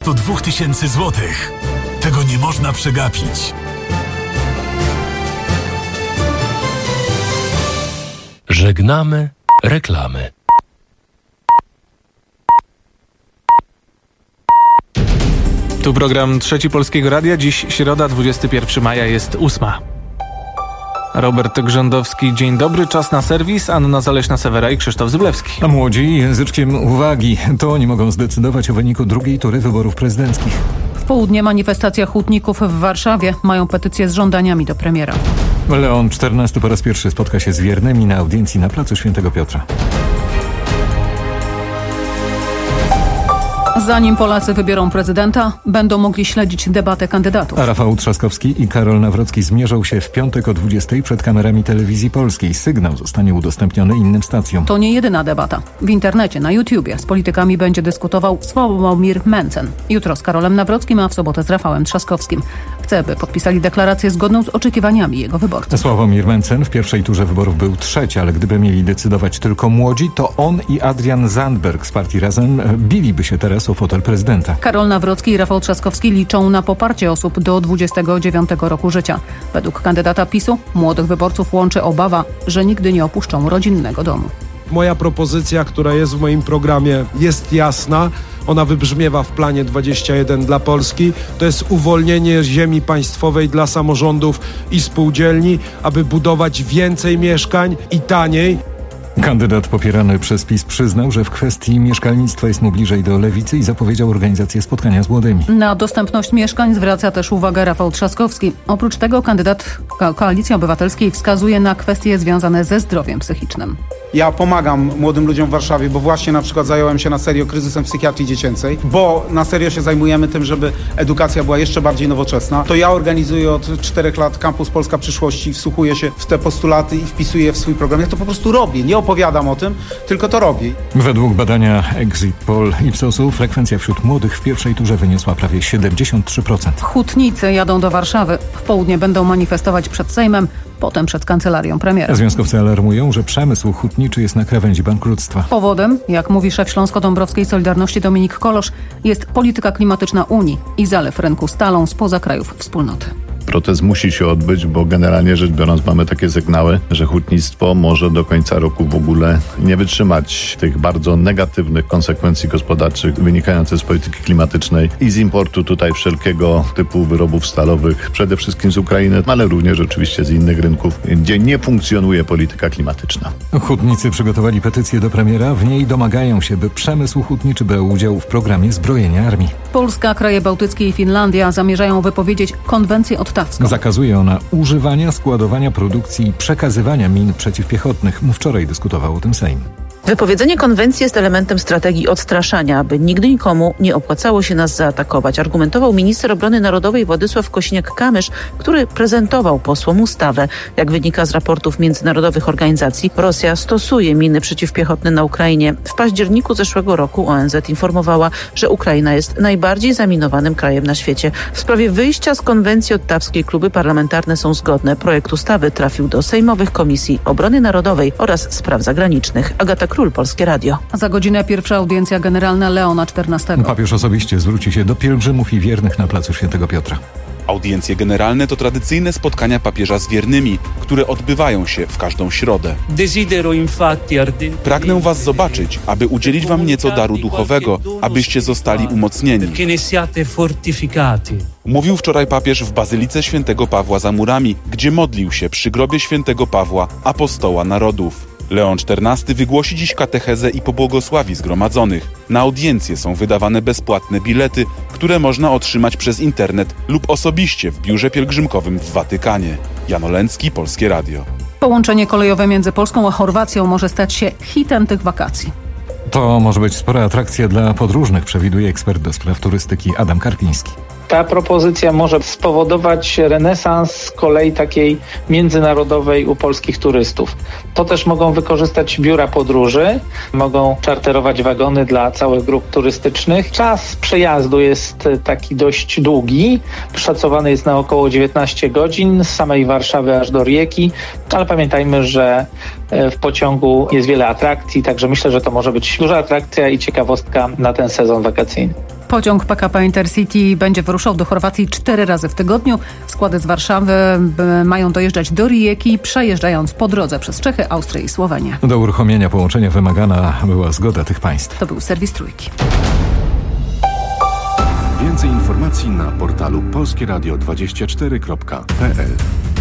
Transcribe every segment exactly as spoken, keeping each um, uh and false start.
dwudziestu dwóch tysięcy złotych. Tego nie można przegapić. Żegnamy reklamy. Tu program Trzeci Polskiego Radia. Dziś środa, dwudziestego pierwszego maja, jest ósma. Robert Grzędowski, dzień dobry. Czas na serwis. Anna Zaleśna-Sewera i Krzysztof Zyblewski. A młodzi języczkiem uwagi. To oni mogą zdecydować o wyniku drugiej tury wyborów prezydenckich. W południe manifestacja hutników w Warszawie. Mają petycję z żądaniami do premiera. Leon czternasty po raz pierwszy spotka się z wiernymi na audiencji na placu Świętego Piotra. Zanim Polacy wybiorą prezydenta, będą mogli śledzić debatę kandydatów. A Rafał Trzaskowski i Karol Nawrocki zmierzą się w piątek o dwudziestej przed kamerami Telewizji Polskiej. Sygnał zostanie udostępniony innym stacjom. To nie jedyna debata. W internecie, na YouTubie z politykami będzie dyskutował Sławomir Mencen. Jutro z Karolem Nawrockim, a w sobotę z Rafałem Trzaskowskim. Chce, by podpisali deklarację zgodną z oczekiwaniami jego wyborców. Sławomir Mencen w pierwszej turze wyborów był trzeci, ale gdyby mieli decydować tylko młodzi, to on i Adrian Zandberg z partii Razem biliby się teraz o fotel prezydenta. Karol Nawrocki i Rafał Trzaskowski liczą na poparcie osób do dwudziestego dziewiątego roku życia. Według kandydata PiSu młodych wyborców łączy obawa, że nigdy nie opuszczą rodzinnego domu. Moja propozycja, która jest w moim programie, jest jasna. Ona wybrzmiewa w planie dwadzieścia jeden dla Polski. To jest uwolnienie ziemi państwowej dla samorządów i spółdzielni, aby budować więcej mieszkań i taniej. Kandydat popierany przez PiS przyznał, że w kwestii mieszkalnictwa jest mu bliżej do lewicy i zapowiedział organizację spotkania z młodymi. Na dostępność mieszkań zwraca też uwagę Rafał Trzaskowski. Oprócz tego kandydat Ko- Koalicji Obywatelskiej wskazuje na kwestie związane ze zdrowiem psychicznym. Ja pomagam młodym ludziom w Warszawie, bo właśnie na przykład zająłem się na serio kryzysem psychiatrii dziecięcej, bo na serio się zajmujemy tym, żeby edukacja była jeszcze bardziej nowoczesna. To ja organizuję od czterech lat Kampus Polska Przyszłości, wsłuchuję się w te postulaty i wpisuję je w swój program. Ja to po prostu robię, nie opowiadam o tym, tylko to robię. Według badania Exit Poll Ipsosu frekwencja wśród młodych w pierwszej turze wyniosła prawie siedemdziesiąt trzy procent. Hutnicy jadą do Warszawy. W południe będą manifestować przed Sejmem, potem przed kancelarią premiera. Związkowcy alarmują, że przemysł hutniczy jest na krawędzi bankructwa. Powodem, jak mówi szef Śląsko-Dąbrowskiej Solidarności Dominik Kolosz, jest polityka klimatyczna Unii i zalew rynku stalą spoza krajów wspólnoty. Protest musi się odbyć, bo generalnie rzecz biorąc mamy takie sygnały, że hutnictwo może do końca roku w ogóle nie wytrzymać tych bardzo negatywnych konsekwencji gospodarczych wynikających z polityki klimatycznej i z importu tutaj wszelkiego typu wyrobów stalowych, przede wszystkim z Ukrainy, ale również oczywiście z innych rynków, gdzie nie funkcjonuje polityka klimatyczna. Hutnicy przygotowali petycję do premiera. W niej domagają się, by przemysł hutniczy brał udział w programie zbrojenia armii. Polska, kraje bałtyckie i Finlandia zamierzają wypowiedzieć konwencję ottawską. Zakazuje ona używania, składowania, produkcji i przekazywania min przeciwpiechotnych. Wczoraj dyskutował o tym Sejm. Wypowiedzenie konwencji jest elementem strategii odstraszania, aby nigdy nikomu nie opłacało się nas zaatakować, argumentował minister obrony narodowej Władysław Kosiniak-Kamysz, który prezentował posłom ustawę. Jak wynika z raportów międzynarodowych organizacji, Rosja stosuje miny przeciwpiechotne na Ukrainie. W październiku zeszłego roku O N Z informowała, że Ukraina jest najbardziej zaminowanym krajem na świecie. W sprawie wyjścia z konwencji ottawskiej kluby parlamentarne są zgodne. Projekt ustawy trafił do sejmowych Komisji Obrony Narodowej oraz Spraw Zagranicznych. Agata Król, Polskie Radio. Za godzinę pierwsza audiencja generalna Leona czternastego. Papież osobiście zwróci się do pielgrzymów i wiernych na placu Świętego Piotra. Audiencje generalne to tradycyjne spotkania papieża z wiernymi, które odbywają się w każdą środę. Pragnę was zobaczyć, aby udzielić wam nieco daru duchowego, abyście zostali umocnieni. Mówił wczoraj papież w Bazylice Świętego Pawła za murami, gdzie modlił się przy grobie Świętego Pawła, apostoła narodów. Leon czternasty wygłosi dziś katechezę i pobłogosławi zgromadzonych. Na audiencje są wydawane bezpłatne bilety, które można otrzymać przez internet lub osobiście w biurze pielgrzymkowym w Watykanie. Jan Olęcki, Polskie Radio. Połączenie kolejowe między Polską a Chorwacją może stać się hitem tych wakacji. To może być spora atrakcja dla podróżnych, przewiduje ekspert do spraw turystyki Adam Karpiński. Ta propozycja może spowodować renesans kolei takiej międzynarodowej u polskich turystów. To też mogą wykorzystać biura podróży, mogą czarterować wagony dla całych grup turystycznych. Czas przejazdu jest taki dość długi, szacowany jest na około dziewiętnaście godzin z samej Warszawy aż do Rijeki, ale pamiętajmy, że w pociągu jest wiele atrakcji, także myślę, że to może być duża atrakcja i ciekawostka na ten sezon wakacyjny. Pociąg P K P Intercity będzie wyruszał do Chorwacji cztery razy w tygodniu. Składy z Warszawy mają dojeżdżać do Rijeki, przejeżdżając po drodze przez Czechy, Austrię i Słowenię. Do uruchomienia połączenia wymagana była zgoda tych państw. To był serwis Trójki. Więcej informacji na portalu polskie radio dwadzieścia cztery kropka p l.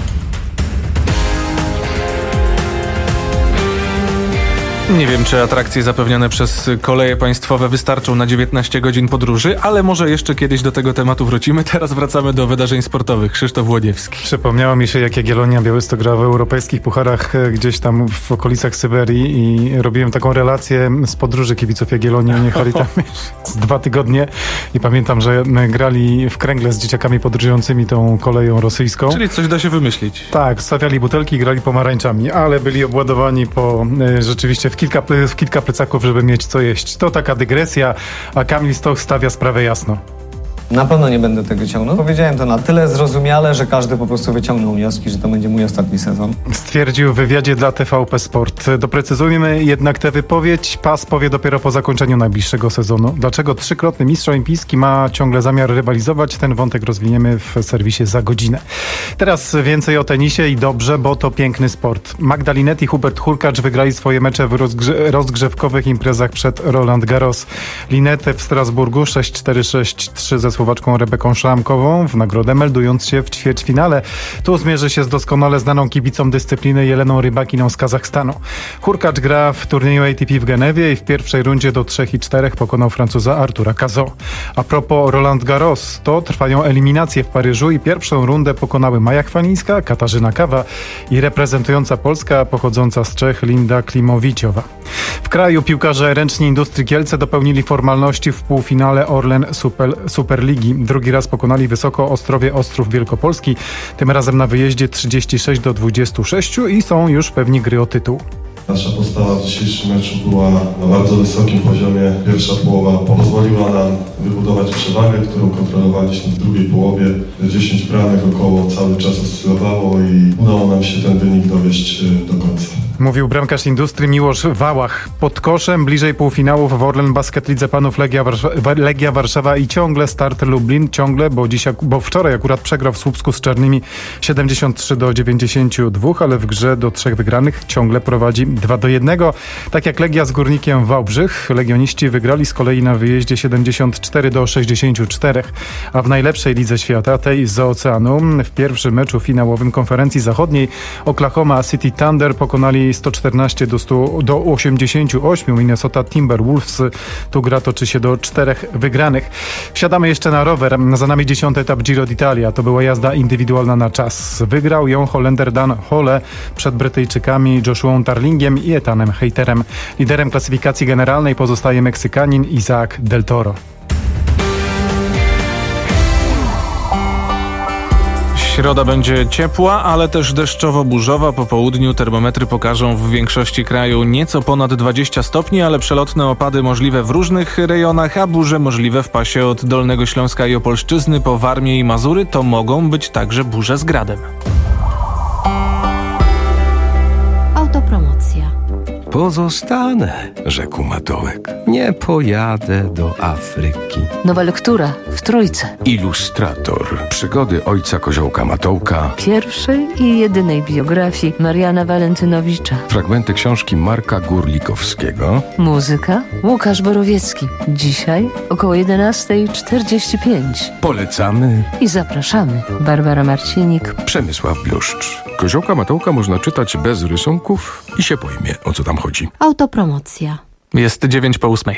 Nie wiem, czy atrakcje zapewnione przez koleje państwowe wystarczą na dziewiętnaście godzin podróży, ale może jeszcze kiedyś do tego tematu wrócimy. Teraz wracamy do wydarzeń sportowych. Krzysztof Łodziewski. Przypomniało mi się, jak Jagiellonia Białystok grała w europejskich pucharach gdzieś tam w okolicach Syberii i robiłem taką relację z podróży kibiców Jagiellonii. Oni jechali tam z dwa tygodnie i pamiętam, że grali w kręgle z dzieciakami podróżującymi tą koleją rosyjską. Czyli coś da się wymyślić. Tak, stawiali butelki i grali pomarańczami, ale byli obładowani po e, rzeczywiście w kilka, w kilka plecaków, żeby mieć co jeść. To taka dygresja, a Kamil Stoch stawia sprawę jasno. Na pewno nie będę tego ciągnął. Powiedziałem to na tyle zrozumiale, że każdy po prostu wyciągnął wnioski, że to będzie mój ostatni sezon. Stwierdził w wywiadzie dla T V P Sport. Doprecyzujmy jednak tę wypowiedź. PAS powie dopiero po zakończeniu najbliższego sezonu. Dlaczego trzykrotny mistrz olimpijski ma ciągle zamiar rywalizować? Ten wątek rozwiniemy w serwisie za godzinę. Teraz więcej o tenisie i dobrze, bo to piękny sport. Magda Linette i Hubert Hurkacz wygrali swoje mecze w rozgrze- rozgrzewkowych imprezach przed Roland Garros. Linette w Strasburgu sześć cztery sześć trzy ze Słowaczką Rebeką Szlamkową w nagrodę, meldując się w ćwierćfinale. Tu zmierzy się z doskonale znaną kibicą dyscypliny Jeleną Rybakiną z Kazachstanu. Hurkacz gra w turnieju A T P w Genewie i w pierwszej rundzie do trzech i czterech pokonał Francuza Artura Cazaux. A propos Roland Garros, to trwają eliminacje w Paryżu i pierwszą rundę pokonały Maja Chwalińska, Katarzyna Kawa i reprezentująca Polska pochodząca z Czech Linda Klimowiciowa. W kraju piłkarze ręczni Industrii Kielce dopełnili formalności w półfinale Orlen Super, Superligi. Drugi raz pokonali wysoko Ostrowie Ostrów Wielkopolski, tym razem na wyjeździe trzydzieści sześć do dwudziestu sześciu i są już pewni gry o tytuł. Nasza postawa w dzisiejszym meczu była na bardzo wysokim poziomie. Pierwsza połowa pozwoliła nam wybudować przewagę, którą kontrolowaliśmy w drugiej połowie. dziesięć bramek około cały czas oscylowało i udało nam się ten wynik dowieść do końca. Mówił bramkarz Industrii Miłosz Wałach. Pod koszem bliżej półfinałów w Orlen Basket Lidze Panów Legia, Warszawa, Legia Warszawa i ciągle Start Lublin. Ciągle, bo, dzisiaj, bo wczoraj akurat przegrał w Słupsku z Czarnymi siedemdziesiąt trzy do dziewięćdziesięciu dwóch, ale w grze do trzech wygranych ciągle prowadzi dwa do jednego. Tak jak Legia z Górnikiem Wałbrzych. Legioniści wygrali z kolei na wyjeździe siedemdziesiąt cztery do sześćdziesięciu czterech, a w najlepszej lidze świata, tej z oceanu, w pierwszym meczu finałowym Konferencji Zachodniej Oklahoma City Thunder pokonali sto czternaście do osiemdziesięciu ośmiu Minnesota Timberwolves. Tu gra toczy się do czterech wygranych. Wsiadamy jeszcze na rower. Za nami dziesiąty etap Giro d'Italia. To była jazda indywidualna na czas. Wygrał ją Holender Dan Hole przed Brytyjczykami Joshuą Tarlingiem i Etanem Hayterem. Liderem klasyfikacji generalnej pozostaje Meksykanin Isaac Del Toro. Środa będzie ciepła, ale też deszczowo-burzowa. Po południu termometry pokażą w większości kraju nieco ponad dwadzieścia stopni, ale przelotne opady możliwe w różnych rejonach, a burze możliwe w pasie od Dolnego Śląska i Opolszczyzny po Warmię i Mazury. To mogą być także burze z gradem. Autopromocja. Pozostanę, rzekł Matołek. Nie pojadę do Afryki. Nowa lektura w Trójce. Ilustrator. Przygody ojca Koziołka Matołka. Pierwszej i jedynej biografii Mariana Walentynowicza. Fragmenty książki Marka Górlikowskiego. Muzyka Łukasz Borowiecki. Dzisiaj około jedenasta czterdzieści pięć. Polecamy i zapraszamy. Barbara Marcinik. Przemysław Bluszcz. Koziołka Matołka można czytać bez rysunków i się pojmie, o co tam chodzi. Autopromocja. Jest dziewięć po ósmej.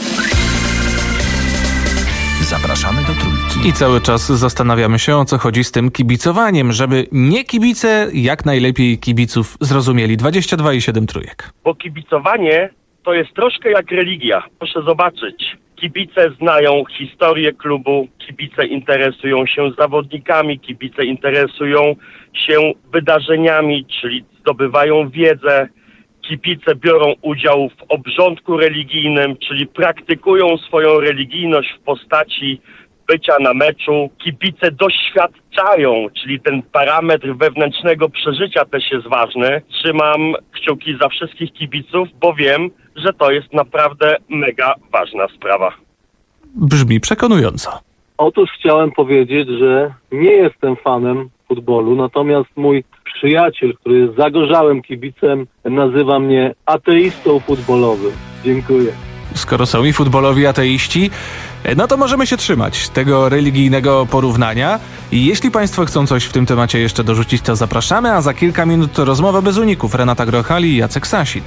Zapraszamy do Trójki. I cały czas zastanawiamy się, o co chodzi z tym kibicowaniem, żeby nie kibice jak najlepiej kibiców zrozumieli. dwadzieścia dwa i siedem Trójek. Bo kibicowanie to jest troszkę jak religia. Proszę zobaczyć. Kibice znają historię klubu, kibice interesują się zawodnikami, kibice interesują się wydarzeniami, czyli zdobywają wiedzę. Kibice biorą udział w obrządku religijnym, czyli praktykują swoją religijność w postaci bycia na meczu. Kibice doświadczają, czyli ten parametr wewnętrznego przeżycia też jest ważny. Trzymam kciuki za wszystkich kibiców, bo wiem, że to jest naprawdę mega ważna sprawa. brzmi przekonująco. Otóż chciałem powiedzieć, że nie jestem fanem futbolu, natomiast mój przyjaciel, który jest zagorzałym kibicem, nazywa mnie ateistą futbolowym. Dziękuję. Skoro są i futbolowi ateiści, no to możemy się trzymać tego religijnego porównania. I jeśli Państwo chcą coś w tym temacie jeszcze dorzucić, to zapraszamy, a za kilka minut rozmowa bez uników. Renata Grochal i Jacek Sasin.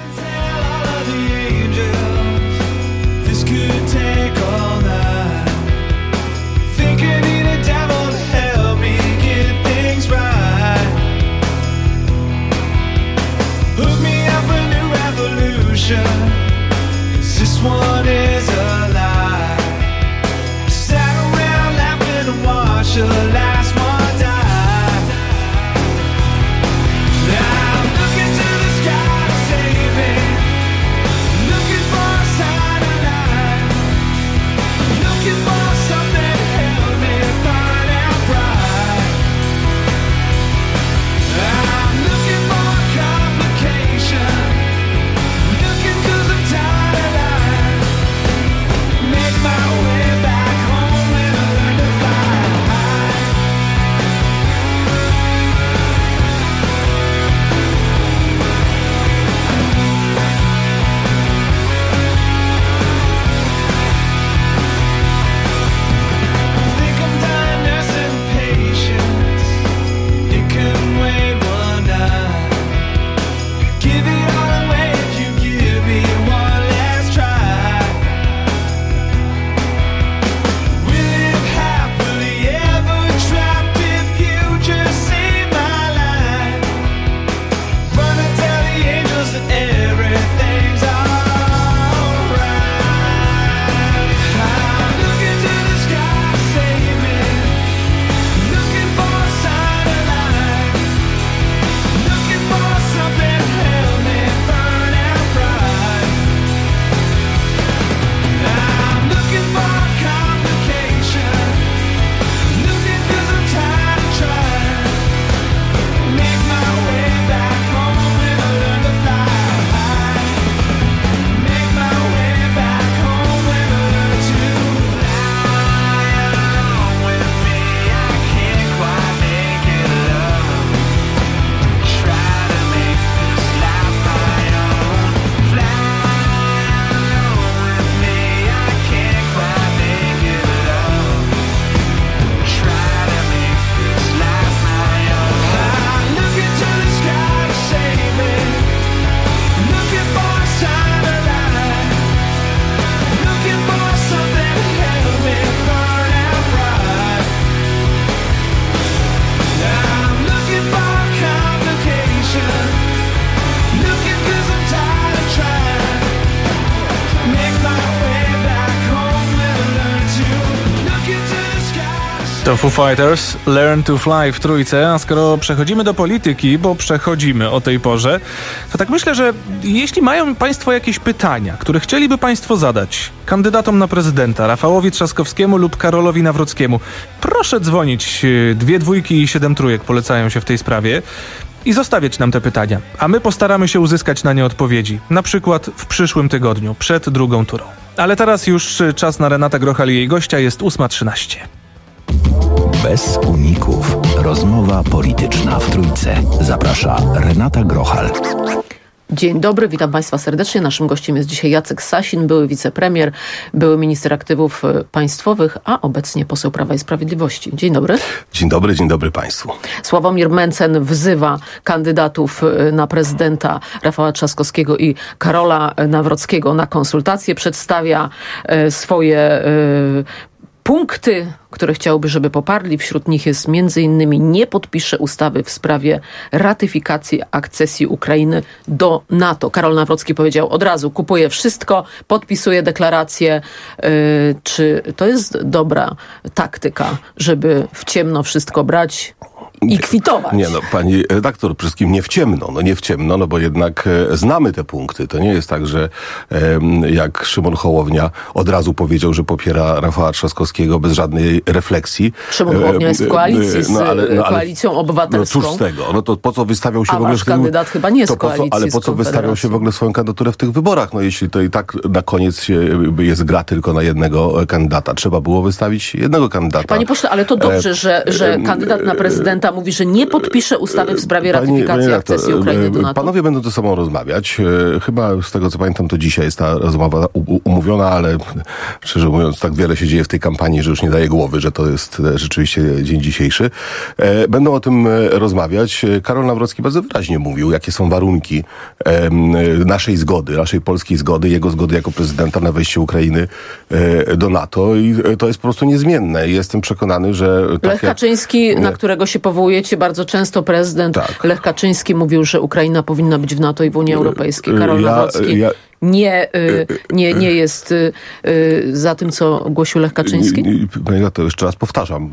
This one is a lie. Sat around laughing and watched the last one die. Now I'm looking to the sky to save me, looking for a sign of life, looking for something to help me burn out bright. I'm looking for a complication, looking 'cause I'm tired of life. Make my way back home and I learn to fly high. Think I'm done nursing patience. It can wait one night. Give it all away if you give me one last try. We live happily ever trapped if you just save my life. Run and tell the angels that everything's alright. I'm looking to the sky to save me, looking for a sign of life, looking for something to help me burn out bright. I'm looking for a complication, looking 'cause I'm tired of trying. Make my way back home and I learn to fly high. Make my way back home and I learn to fly along with me. I can't quite make it alone. Try to make this life my own. Fly along with me. I can't quite make it alone. Try to make this life my own. I'm looking to the sky to save me, looking for a sign of life, looking for something to help me burn out bright. I'm looking for a complication, looking 'cause I'm tired of trying. Make my way back home and learn to look into the sky. To Foo Fighters, Learn to Fly w trójce, a skoro przechodzimy do polityki, bo przechodzimy o tej porze, to tak myślę, że jeśli mają Państwo jakieś pytania, które chcieliby Państwo zadać kandydatom na prezydenta, Rafałowi Trzaskowskiemu lub Karolowi Nawrockiemu, proszę dzwonić, dwie dwójki i siedem trójek polecają się w tej sprawie i zostawiać nam te pytania, a my postaramy się uzyskać na nie odpowiedzi, na przykład w przyszłym tygodniu, przed drugą turą. Ale teraz już czas na Renatę Grochal i jej gościa, jest ósma trzynaście. Bez uników. Rozmowa polityczna w trójce. Zaprasza Renata Grochal. Dzień dobry, witam Państwa serdecznie. Naszym gościem jest dzisiaj Jacek Sasin, były wicepremier, były minister aktywów państwowych, a obecnie poseł Prawa i Sprawiedliwości. Dzień dobry. Dzień dobry, dzień dobry Państwu. Sławomir Mencen wzywa kandydatów na prezydenta Rafała Trzaskowskiego i Karola Nawrockiego na konsultacje, przedstawia swoje punkty, które chciałby, żeby poparli. Wśród nich jest między innymi nie podpisze ustawy w sprawie ratyfikacji akcesji Ukrainy do NATO. Karol Nawrocki powiedział od razu, kupuje wszystko, podpisuje deklarację. Yy, czy to jest dobra taktyka, żeby w ciemno wszystko brać i kwitować. Nie no, pani redaktor, przede wszystkim nie w ciemno, no nie w ciemno, no bo jednak e, znamy te punkty. To nie jest tak, że e, jak Szymon Hołownia od razu powiedział, że popiera Rafała Trzaskowskiego bez żadnej refleksji. Szymon Hołownia jest w koalicji z no, ale, no, ale, Koalicją Obywatelską. No cóż z tego? No to po co wystawiał się A w ogóle... wasz kandydat chyba nie jest to po co, koalicji ale po co wystawiał się w ogóle swoją kandydaturę w tych wyborach? No jeśli to i tak na koniec się, jest gra tylko na jednego kandydata. Trzeba było wystawić jednego kandydata. Panie pośle, ale to dobrze, że, że kandydat na prezydenta mówi, że nie podpisze ustawy w sprawie ratyfikacji Pani, akcesji Ukrainy do NATO. Panowie będą ze sobą rozmawiać. Chyba z tego co pamiętam, to dzisiaj jest ta rozmowa umówiona, ale szczerze mówiąc, tak wiele się dzieje w tej kampanii, że już nie daje głowy, że to jest rzeczywiście dzień dzisiejszy. Będą o tym rozmawiać. Karol Nawrocki bardzo wyraźnie mówił, jakie są warunki naszej zgody, naszej polskiej zgody, jego zgody jako prezydenta na wejście Ukrainy do NATO i to jest po prostu niezmienne. Jestem przekonany, że... Lech takie... Kaczyński, na którego się powołujecie bardzo często, prezydent tak. Lech Kaczyński mówił, że Ukraina powinna być w NATO i w Unii Europejskiej. Karol ja, Nawrocki ja... nie, y, nie, nie jest y, y, za tym, co ogłosił Lech Kaczyński? Ja to jeszcze raz powtarzam.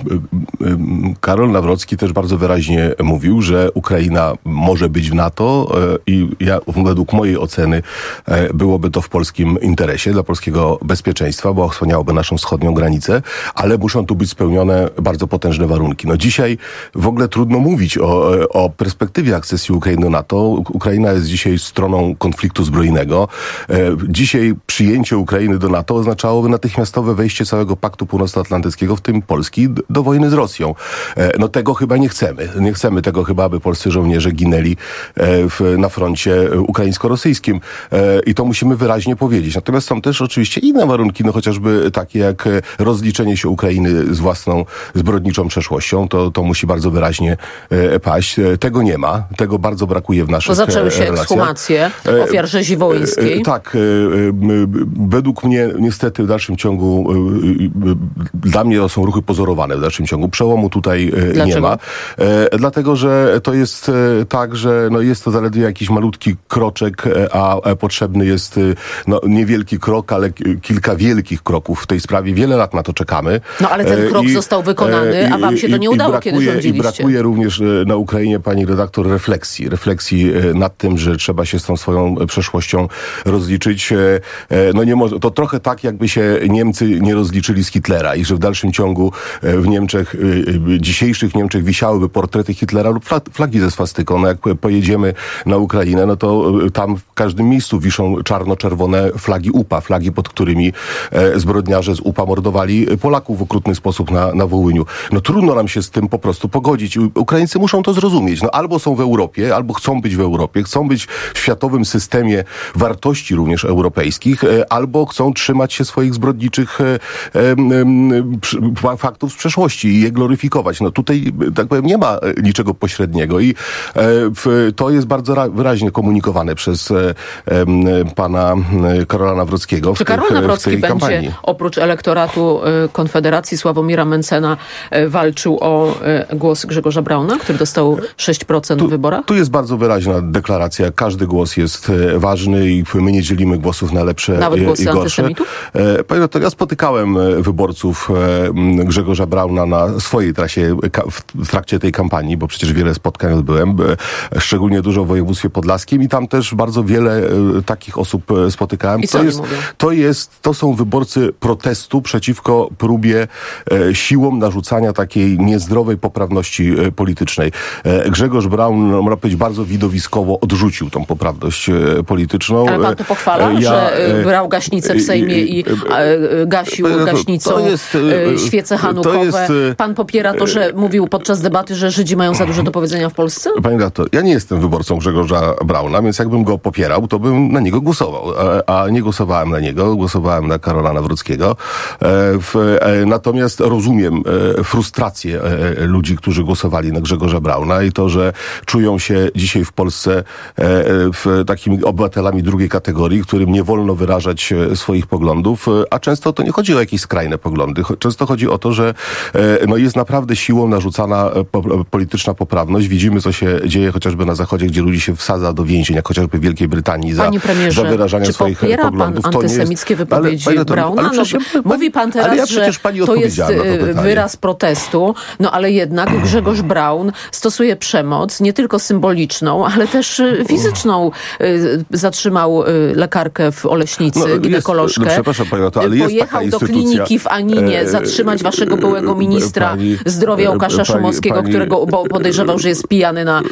Karol Nawrocki też bardzo wyraźnie mówił, że Ukraina może być w NATO i ja, według mojej oceny byłoby to w polskim interesie, dla polskiego bezpieczeństwa, bo osłaniałoby naszą wschodnią granicę, ale muszą tu być spełnione bardzo potężne warunki. No dzisiaj w ogóle trudno mówić o, o perspektywie akcesji Ukrainy do NATO. Ukraina jest dzisiaj stroną konfliktu zbrojnego. Dzisiaj przyjęcie Ukrainy do NATO oznaczałoby natychmiastowe wejście całego Paktu Północnoatlantyckiego, w tym Polski, do wojny z Rosją. No tego chyba nie chcemy. Nie chcemy tego chyba, aby polscy żołnierze ginęli w, na froncie ukraińsko-rosyjskim. I to musimy wyraźnie powiedzieć. Natomiast są też oczywiście inne warunki, no chociażby takie jak rozliczenie się Ukrainy z własną zbrodniczą przeszłością. To, to musi bardzo wyraźnie paść. Tego nie ma. Tego bardzo brakuje w naszych relacjach. Bo zaczęły się ekshumacje ofiar rzezi wołyńskiej. Tak. Według mnie niestety w dalszym ciągu, dla mnie to są ruchy pozorowane w dalszym ciągu. Przełomu tutaj Dlaczego? nie ma. Dlatego, że to jest tak, że no jest to zaledwie jakiś malutki kroczek, a potrzebny jest no, niewielki krok, ale kilka wielkich kroków w tej sprawie. Wiele lat na to czekamy. No ale ten krok I, został wykonany, a wam się to nie udało, brakuje, kiedy rządziliście. I brakuje również na Ukrainie, pani redaktor, refleksji. Refleksji nad tym, że trzeba się z tą swoją przeszłością rozliczyć. No nie może, to trochę tak, jakby się Niemcy nie rozliczyli z Hitlera i że w dalszym ciągu w Niemczech, dzisiejszych Niemczech wisiałyby portrety Hitlera lub flagi ze swastyką. No jak pojedziemy na Ukrainę, no to tam w każdym miejscu wiszą czarno-czerwone flagi U P A, flagi, pod którymi zbrodniarze z U P A mordowali Polaków w okrutny sposób na, na Wołyniu. No trudno nam się z tym po prostu pogodzić. Ukraińcy muszą to zrozumieć. No albo są w Europie, albo chcą być w Europie, chcą być w światowym systemie wartości również europejskich, albo chcą trzymać się swoich zbrodniczych faktów z przeszłości i je gloryfikować. No tutaj, tak powiem, nie ma niczego pośredniego i to jest bardzo wyraźnie komunikowane przez pana Karola Nawrockiego w, Czy Karol tych, Nawrocki w tej będzie kampanii. oprócz elektoratu Konfederacji Sławomira Mencena walczył o głos Grzegorza Brauna, który dostał sześć procent w wyborach? Tu jest bardzo wyraźna deklaracja. Każdy głos jest ważny i my nie dzielimy głosów na lepsze Nawet i, głosy i gorsze. antysemitów? Panie, to ja spotykałem wyborców Grzegorza Brauna na swojej trasie w trakcie tej kampanii, bo przecież wiele spotkań odbyłem, szczególnie dużo w województwie podlaskim i tam też bardzo wiele takich osób spotykałem. I co to jest, mówią? to jest, to są wyborcy protestu przeciwko próbie siłą narzucania takiej niezdrowej poprawności politycznej. Grzegorz Braun, no, można powiedzieć, bardzo widowiskowo odrzucił tą poprawność polityczną. Ale pan to pochwala, ja, że brał gaśnicę w Sejmie i gasił gaśnicą to jest, świece hanukowe. Jest, pan popiera to, że mówił podczas debaty, że Żydzi mają za dużo do powiedzenia w Polsce? Panie redaktor, ja nie jestem wyborcą Grzegorza Brauna, więc jakbym go popierał, to bym na niego głosował. A nie głosowałem na niego, głosowałem na Karola Nawrockiego. Natomiast rozumiem frustrację ludzi, którzy głosowali na Grzegorza Brauna i to, że czują się dzisiaj w Polsce takimi obywatelami ludźmi drugiej kategorii, którym nie wolno wyrażać swoich poglądów, a często to nie chodzi o jakieś skrajne poglądy. Często chodzi o to, że no, jest naprawdę siłą narzucana polityczna poprawność. Widzimy, co się dzieje chociażby na Zachodzie, gdzie ludzi się wsadza do więzień, jak chociażby w Wielkiej Brytanii za, za wyrażanie czy swoich popiera poglądów. Pan antysemickie jest, wypowiedzi ale, Brauna? Ale przecież, no, mówi pan teraz, ja że to jest to wyraz protestu, no ale jednak Grzegorz Braun stosuje przemoc, nie tylko symboliczną, ale też fizyczną. Zatrzymał lekarkę w Oleśnicy, no, ginekolożkę. No, przepraszam panią, to, ale jest Pojechał do kliniki w Aninie zatrzymać waszego byłego ministra pani, zdrowia Łukasza pani, Szumowskiego, pani, którego podejrzewał, że jest pijany na,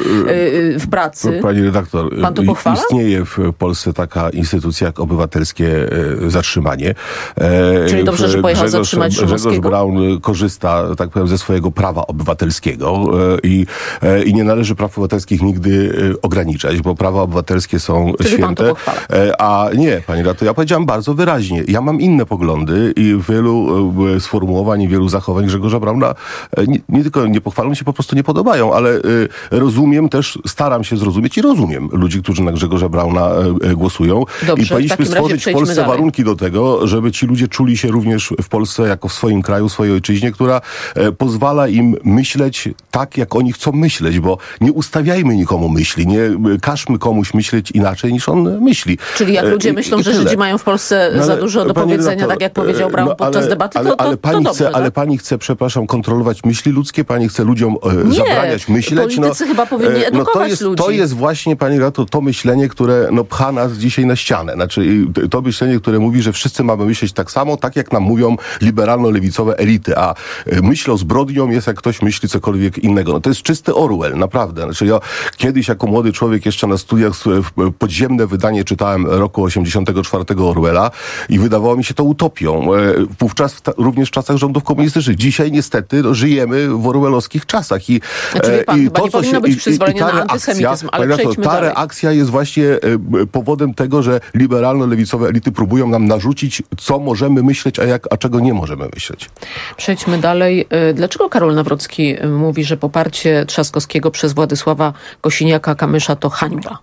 w pracy. Pani redaktor, pan to pochwala? Istnieje w Polsce taka instytucja jak obywatelskie zatrzymanie. Czyli dobrze, że pojechał Grzegorz, zatrzymać Szumowskiego? Grzegorz Braun korzysta, tak powiem, ze swojego prawa obywatelskiego i, i nie należy praw obywatelskich nigdy ograniczać, bo prawa obywatelskie są Czyli święte. Pan to pochwala. A nie, pani redaktor, ja powiedziałam bardzo wyraźnie. Ja mam inne poglądy i wielu sformułowań i wielu zachowań Grzegorza Brauna nie, nie tylko nie pochwalam, mi się po prostu nie podobają, ale rozumiem też, staram się zrozumieć i rozumiem ludzi, którzy na Grzegorza Brauna głosują. Dobrze, i powinniśmy stworzyć w Polsce dalej. warunki do tego, żeby ci ludzie czuli się również w Polsce jako w swoim kraju, w swojej ojczyźnie, która pozwala im myśleć tak, jak oni chcą myśleć, bo nie ustawiajmy nikomu myśli, nie każmy komuś myśleć inaczej, niż on myśli. Czyli jak ludzie myślą, I, że Żydzi mają w Polsce no, za dużo do powiedzenia, redaktor, tak jak powiedział Braun no, podczas ale, debaty, ale, to, to, ale pani to dobrze, chce, tak? Ale pani chce, przepraszam, kontrolować myśli ludzkie, pani chce ludziom nie, zabraniać myśleć. Politycy no, chyba powinni edukować no to jest, ludzi. To jest właśnie, pani redaktor, to myślenie, które no, pcha nas dzisiaj na ścianę. Znaczy to myślenie, które mówi, że wszyscy mamy myśleć tak samo, tak jak nam mówią liberalno-lewicowe elity, a myślą zbrodnią jest, jak ktoś myśli cokolwiek innego. No to jest czysty Orwell, naprawdę. Znaczy ja kiedyś jako młody człowiek jeszcze na studiach podziemne wydanie czytałem roku osiemdziesiątego czwartego Orwella i wydawało mi się to utopią. Wówczas w ta, również w czasach rządów komunistycznych. Dzisiaj niestety no, żyjemy w orwellowskich czasach. I, znaczy, pan, i to, nie co powinno się, być przyzwolenia na antysemityzm, ale przejdźmy Ta dalej. reakcja jest właśnie powodem tego, że liberalno-lewicowe elity próbują nam narzucić, co możemy myśleć, a, jak, a czego nie możemy myśleć. Przejdźmy dalej. Dlaczego Karol Nawrocki mówi, że poparcie Trzaskowskiego przez Władysława Kosiniaka-Kamysza to hańba?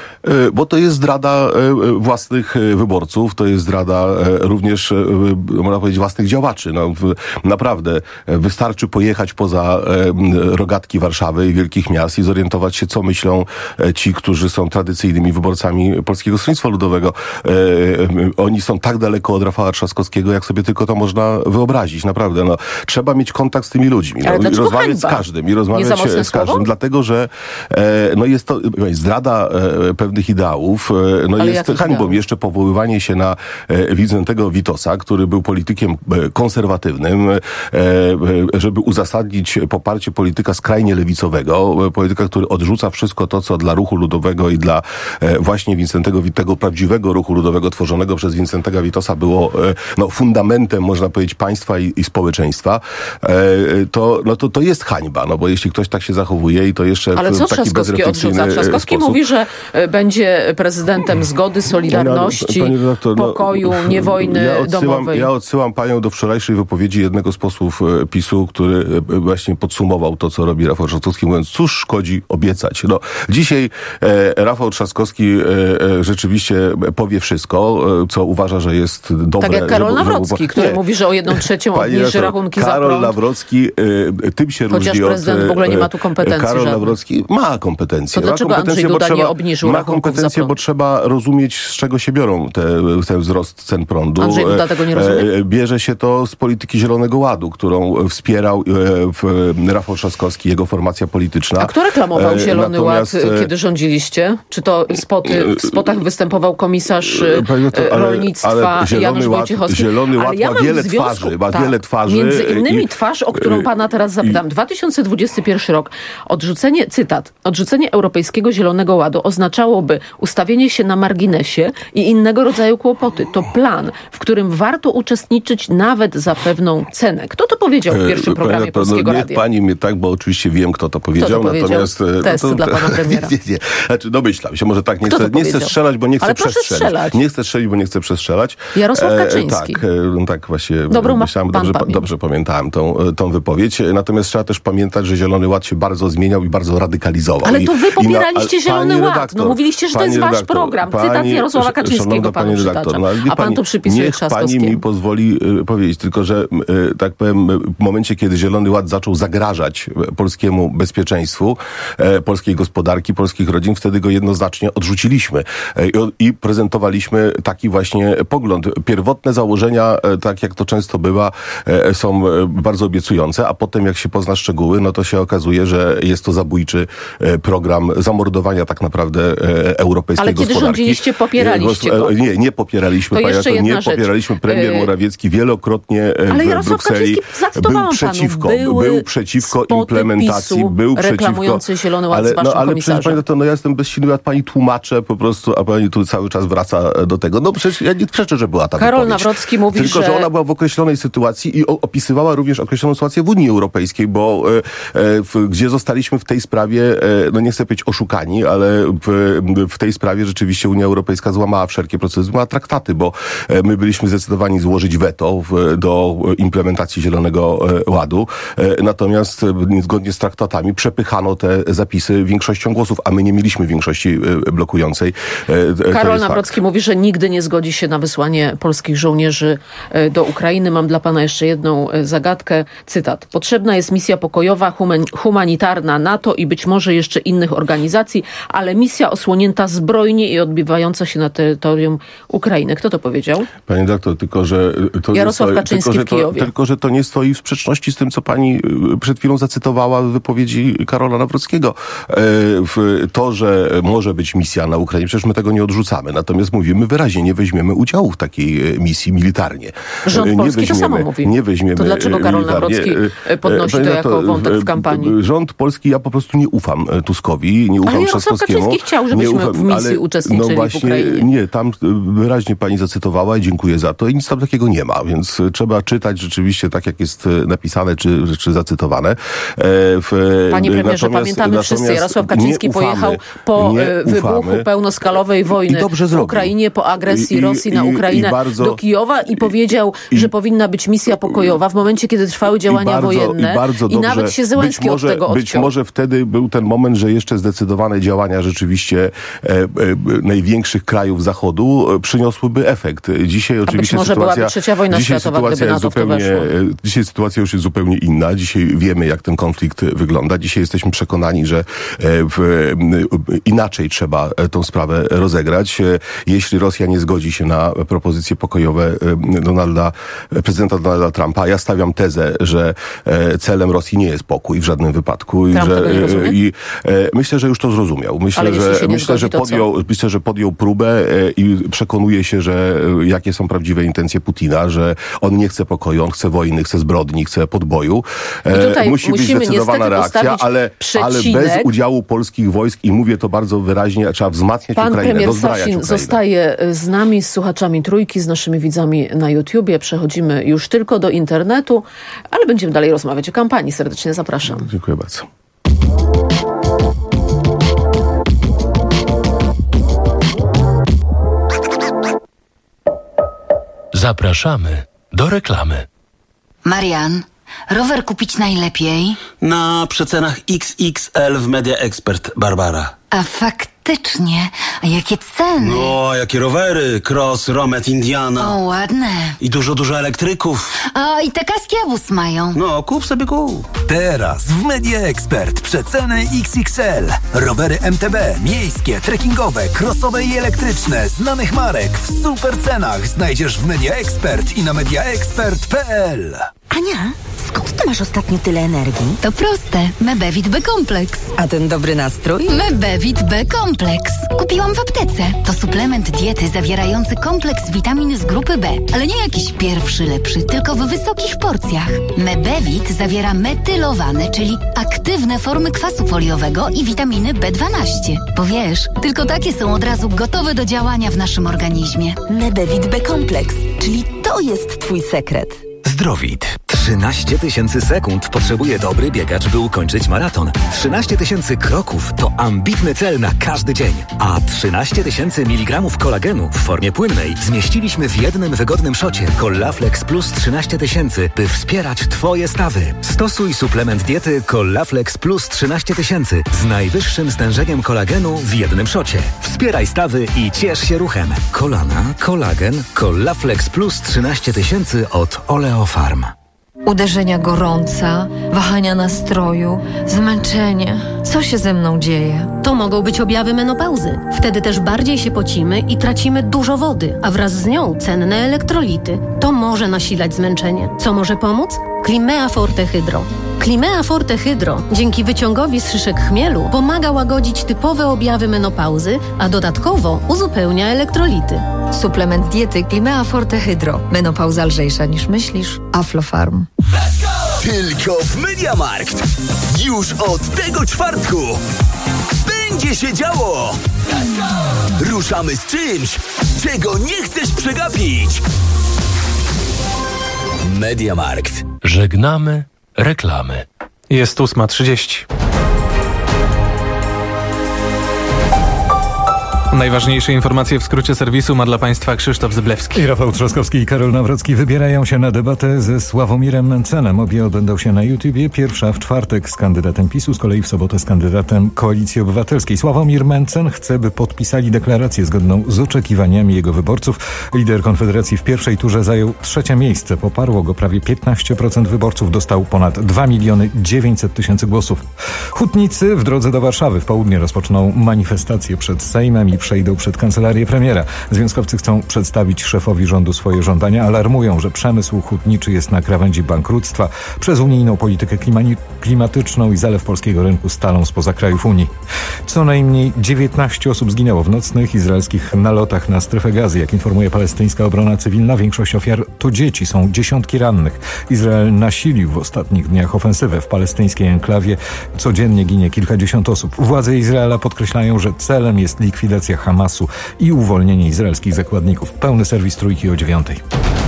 Bo to jest zdrada własnych wyborców, to jest zdrada również, można powiedzieć, własnych działaczy. No, naprawdę wystarczy pojechać poza rogatki Warszawy i wielkich miast i zorientować się, co myślą ci, którzy są tradycyjnymi wyborcami Polskiego Stronnictwa Ludowego. Oni są tak daleko od Rafała Trzaskowskiego, jak sobie tylko to można wyobrazić. Naprawdę, no, trzeba mieć kontakt z tymi ludźmi. No, i rozmawiać hańba? z każdym. I rozmawiać z słowo? każdym, dlatego, że no, jest to zdrada pewnych ideałów, no ale jest hańbą ideał? Jeszcze powoływanie się na Wincentego Witosa, który był politykiem konserwatywnym, żeby uzasadnić poparcie polityka skrajnie lewicowego, polityka, który odrzuca wszystko to, co dla ruchu ludowego i dla właśnie Wincentego, tego prawdziwego ruchu ludowego tworzonego przez Wincentego Witosa było no, fundamentem, można powiedzieć, państwa i, i społeczeństwa, to, no, to, to jest hańba, no bo jeśli ktoś tak się zachowuje i to jeszcze ale w co taki bezrefleksyjny sposób. Trzaskowski mówi, że będzie prezydentem zgody, solidarności, no, redaktor, no, pokoju, nie wojny ja odsyłam, domowej. Ja odsyłam panią do wczorajszej wypowiedzi jednego z posłów PiSu, który właśnie podsumował to, co robi Rafał Trzaskowski, mówiąc, cóż szkodzi obiecać. No, dzisiaj e, Rafał Trzaskowski e, rzeczywiście powie wszystko, co uważa, że jest dobre. Tak jak Karol żeby, Nawrocki, żeby... który nie. mówi, że o jedną trzecią obniży rachunki Karol za prąd. Nawrocki e, tym się Chociaż różni od... prezydent w ogóle nie ma tu kompetencji Karol żadnych. Nawrocki ma kompetencje. To dlaczego Andrzej Duda trzeba, nie obniżył ma kompetencje, bo trzeba rozumieć, z czego się biorą te, ten wzrost cen prądu. Andrzej Duda tego nie rozumie? Bierze się to z polityki Zielonego Ładu, którą wspierał Rafał Trzaskowski, jego formacja polityczna. A kto reklamował Zielony Natomiast... Ład, kiedy rządziliście? Czy to spoty, w spotach występował komisarz ale, rolnictwa ale Janusz Ład, Wojciechowski? Zielony Ład ja ma wiele związku, twarzy. Ma tak, wiele twarzy. Między innymi i, twarz, o którą pana teraz zapytam. I, dwa tysiące dwudziesty pierwszy rok. Odrzucenie, cytat, odrzucenie Europejskiego Zielonego Ładu oznaczałoby ustawienie się na marginesie i innego rodzaju kłopoty. To plan, w którym warto uczestniczyć nawet za pewną cenę. Kto to powiedział w pierwszym programie to, Polskiego no, Radia? Pani mnie tak, bo oczywiście wiem, kto to powiedział. Kto to powiedział? Natomiast Test no to, dla pana premiera. Nie, nie. Znaczy, domyślam się, może tak, nie, Kto chcę, nie chcę strzelać, bo nie chcę Ale przestrzelić. strzelać. Nie chcę strzelić, bo nie chcę przestrzelać. Jarosław Kaczyński. E, tak, e, tak właśnie Dobrą myślałem, pan dobrze, dobrze pamiętałem tą, tą wypowiedź. Natomiast trzeba też pamiętać, że Zielony Ład się bardzo zmieniał i bardzo radykalizował. Ale to wy I, popieraliście i na, Zielony Ład. redaktor, no mówiliście mówiliście, że to jest wasz redaktor, program. pani, Cytat Jarosława Kaczyńskiego panu redaktor, no, ale a pan pani, to przypisuje niech Trzaskowskiemu. pani mi pozwoli y, powiedzieć, tylko że y, tak powiem, w momencie, kiedy Zielony Ład zaczął zagrażać polskiemu bezpieczeństwu, e, polskiej gospodarki, polskich rodzin, wtedy go jednoznacznie odrzuciliśmy e, i, i prezentowaliśmy taki właśnie pogląd. Pierwotne założenia, e, tak jak to często bywa, e, są e, bardzo obiecujące, a potem jak się pozna szczegóły, no to się okazuje, że jest to zabójczy e, program zamordowania tak naprawdę e, europejskiej Ale gospodarki. kiedy rządziliście, popieraliście go. Nie, nie popieraliśmy, To panie jeszcze redaktor, nie jedna rzecz. popieraliśmy. Premier E, Morawiecki wielokrotnie e, Ale w Jarosław Brukseli Kaczyński, zacytowałam był przeciwko, panu, był przeciwko spoty implementacji, PiSu był przeciwko. reklamujący Zielony Ład ale, z waszym no, ale komisarzem. przecież pani, to, no ja jestem bezsilny, jak pani tłumaczę po prostu, a pani tu cały czas wraca do tego. No przecież ja nie przeczę, że była ta Karol wypowiedź. Nawrocki mówi, Tylko, że... że ona była w określonej sytuacji i o, opisywała również określoną sytuację w Unii Europejskiej, bo e, e, w, gdzie zostaliśmy w tej sprawie, e, no nie chcę powiedzieć oszukani, ale w, w tej sprawie rzeczywiście Unia Europejska złamała wszelkie procedury, złamała traktaty, bo e, my byliśmy zdecydowani złożyć weto w, do implementacji Zielonego Ładu. E, natomiast e, zgodnie z traktatami przepychano te zapisy większością głosów, a my nie mieliśmy większości e, blokującej. E, Karol Nawrocki mówi, że nigdy nie zgodzi się na wysłanie polskich żołnierzy e, do Ukrainy. Mam dla pana jeszcze jedną e, zagadkę. Cytat. Potrzebna jest misja pokojowa, human, humanitarna NATO i być może jeszcze innych organizacji, ale misja osłonięta zbrojnie i odbywająca się na terytorium Ukrainy. Kto to powiedział? Panie doktor, tylko że to Jarosław nie stoi, Kaczyński tylko, że w Kijowie. To, tylko, że to nie stoi w sprzeczności z tym, co pani przed chwilą zacytowała w wypowiedzi Karola Nawrockiego. W to, że może być misja na Ukrainie, przecież my tego nie odrzucamy. Natomiast mówimy wyraźnie, nie weźmiemy udziału w takiej misji militarnie. Rząd nie polski weźmiemy, to samo mówi. Nie weźmiemy To dlaczego Karol militarnie. Nawrocki podnosi Panie to jako doktor, wątek w kampanii? Rząd polski, ja po prostu nie ufam Tuskowi, nie ufam Ale Jarosław Trzaskowskiemu. Kaczyński chciał, żebyśmy nie ufam, w misji ale, uczestniczyli no właśnie, w Ukrainie. Nie, tam wyraźnie pani zacytowała i dziękuję za to i nic tam takiego nie ma, więc trzeba czytać rzeczywiście tak, jak jest napisane czy, czy zacytowane. W, Panie premierze, pamiętamy wszyscy, Jarosław Kaczyński ufamy, pojechał po wybuchu ufamy. pełnoskalowej wojny w Ukrainie, po agresji I, Rosji i, na Ukrainę i bardzo, do Kijowa i powiedział, i, że powinna być misja pokojowa w momencie, kiedy trwały działania i bardzo, wojenne i, bardzo i dobrze, nawet się Zełenski być może, od tego odciął. Być może wtedy był ten moment, że jeszcze zdecydowane działania rzeczywiście e, e, największych krajów Zachodu e, przyniosłyby efekt. Dzisiaj oczywiście może sytuacja, byłaby trzecia wojna dzisiaj światowa, sytuacja gdyby jest NATO w to zupełnie, weszło. Dzisiaj sytuacja już jest zupełnie inna. Dzisiaj wiemy, jak ten konflikt wygląda. Dzisiaj jesteśmy przekonani, że e, w, e, inaczej trzeba tą sprawę rozegrać. E, jeśli Rosja nie zgodzi się na propozycje pokojowe e, Donalda, prezydenta Donalda Trumpa, ja stawiam tezę, że e, celem Rosji nie jest pokój w żadnym wypadku. I Trump że, tego nie rozumie? i, e, myślę, że już to zrozumiał. Myślę, Ale jeśli że, się nie myślę, zgodzi, że to podjął, myślę, że podjął próbę e, i przekonuje się, że e, jakie są prawdziwe intencje Putina, że on nie chce pokoju, on chce wojny, chce zbrodni, chce podboju. E, musi być zdecydowana reakcja, ale, ale bez udziału polskich wojsk i mówię to bardzo wyraźnie, trzeba wzmacniać Pan Ukrainę, premier dozbrajać Sasin Ukrainę. zostaje z nami, z słuchaczami Trójki, z naszymi widzami na YouTubie. Przechodzimy już tylko do internetu, ale będziemy dalej rozmawiać o kampanii. Serdecznie zapraszam. Dziękuję bardzo. Zapraszamy do reklamy. Marian, rower kupić najlepiej? Na przecenach X X L w Media Expert, Barbara. A faktycznie, a jakie ceny? No, jakie rowery, Cross, Romet, Indiana. O, ładne. I dużo, dużo elektryków. A i te kaski Abus mają. No, kup sobie kup. Teraz w Media Expert przeceny X X L. Rowery M T B, miejskie, trekkingowe, crossowe i elektryczne, znanych marek w super cenach znajdziesz w Media Expert i na mediaexpert kropka p l. Ania, skąd ty masz ostatnio tyle energii? To proste. Mebevit B-Kompleks. A ten dobry nastrój? Mebevit B-Kompleks. Kupiłam w aptece. To suplement diety zawierający kompleks witamin z grupy B. Ale nie jakiś pierwszy lepszy, tylko w wysokich porcjach. Mebevit zawiera metylowane, czyli aktywne formy kwasu foliowego i witaminy B dwanaście. Bo wiesz, tylko takie są od razu gotowe do działania w naszym organizmie. Mebevit B-Kompleks, czyli to jest twój sekret. Zdrowit. Trzy trzynaście tysięcy sekund potrzebuje dobry biegacz, by ukończyć maraton. trzynaście tysięcy kroków to ambitny cel na każdy dzień. A trzynaście tysięcy miligramów kolagenu w formie płynnej zmieściliśmy w jednym wygodnym szocie Collaflex Plus trzynaście tysięcy, by wspierać Twoje stawy. Stosuj suplement diety Collaflex Plus trzynaście tysięcy z najwyższym stężeniem kolagenu w jednym szocie. Wspieraj stawy i ciesz się ruchem. Kolana, kolagen, Collaflex Plus trzynaście tysięcy od Oleofarm. Uderzenia gorąca, wahania nastroju, zmęczenie. Co się ze mną dzieje? To mogą być objawy menopauzy. Wtedy też bardziej się pocimy i tracimy dużo wody, a wraz z nią cenne elektrolity. To może nasilać zmęczenie. Co może pomóc? Climea Forte Hydro. Climea Forte Hydro dzięki wyciągowi z szyszek chmielu pomaga łagodzić typowe objawy menopauzy, a dodatkowo uzupełnia elektrolity. Suplement diety Climea Forte Hydro. Menopauza lżejsza niż myślisz. Aflofarm. Tylko w MediaMarkt. Już od tego czwartku będzie się działo. Ruszamy z czymś, czego nie chcesz przegapić. MediaMarkt. Żegnamy reklamy. Jest ósma trzydzieści. Najważniejsze informacje w skrócie serwisu ma dla Państwa Krzysztof Zyblewski. I Rafał Trzaskowski i Karol Nawrocki wybierają się na debatę ze Sławomirem Mencenem. Obie odbędą się na YouTubie. Pierwsza w czwartek z kandydatem PiSu, z kolei w sobotę z kandydatem Koalicji Obywatelskiej. Sławomir Mencen chce, by podpisali deklarację zgodną z oczekiwaniami jego wyborców. Lider Konfederacji w pierwszej turze zajął trzecie miejsce. Poparło go prawie piętnaście procent wyborców. Dostał ponad dwa miliony dziewięćset tysięcy głosów. Hutnicy w drodze do Warszawy w południe rozpoczną manifestację przed Sejmem i przejdą przed kancelarię premiera. Związkowcy chcą przedstawić szefowi rządu swoje żądania. Alarmują, że przemysł hutniczy jest na krawędzi bankructwa przez unijną politykę klima- klimatyczną i zalew polskiego rynku stalą spoza krajów Unii. Co najmniej dziewiętnaście osób zginęło w nocnych izraelskich nalotach na strefę Gazy. Jak informuje palestyńska obrona cywilna, większość ofiar to dzieci. Są dziesiątki rannych. Izrael nasilił w ostatnich dniach ofensywę w palestyńskiej enklawie. Codziennie ginie kilkadziesiąt osób. Władze Izraela podkreślają, że celem jest likwidacja Hamasu i uwolnienie izraelskich zakładników. Pełny serwis Trójki o dziewiątej.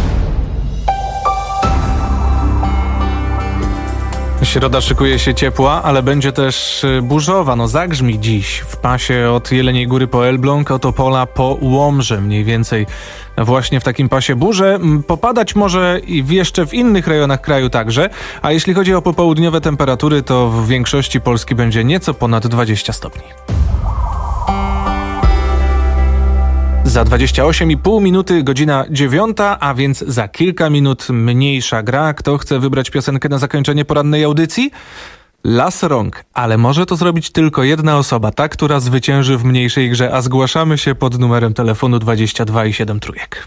Środa szykuje się ciepła, ale będzie też burzowa. No zagrzmi dziś w pasie od Jeleniej Góry po Elbląg, od Opola po Łomżę. Mniej więcej właśnie w takim pasie burze. Popadać może i jeszcze w innych rejonach kraju także. A jeśli chodzi o popołudniowe temperatury, to w większości Polski będzie nieco ponad dwadzieścia stopni. Za dwadzieścia osiem i pół minuty godzina dziewiąta, a więc za kilka minut mniejsza gra. Kto chce wybrać piosenkę na zakończenie porannej audycji? Las rąk, ale może to zrobić tylko jedna osoba, ta, która zwycięży w mniejszej grze, a zgłaszamy się pod numerem telefonu dwadzieścia dwa i siedem trójek.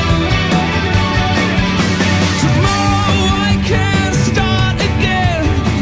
Tomorrow I can start again.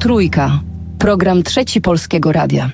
Trójka. Program Trzeci Polskiego Radia.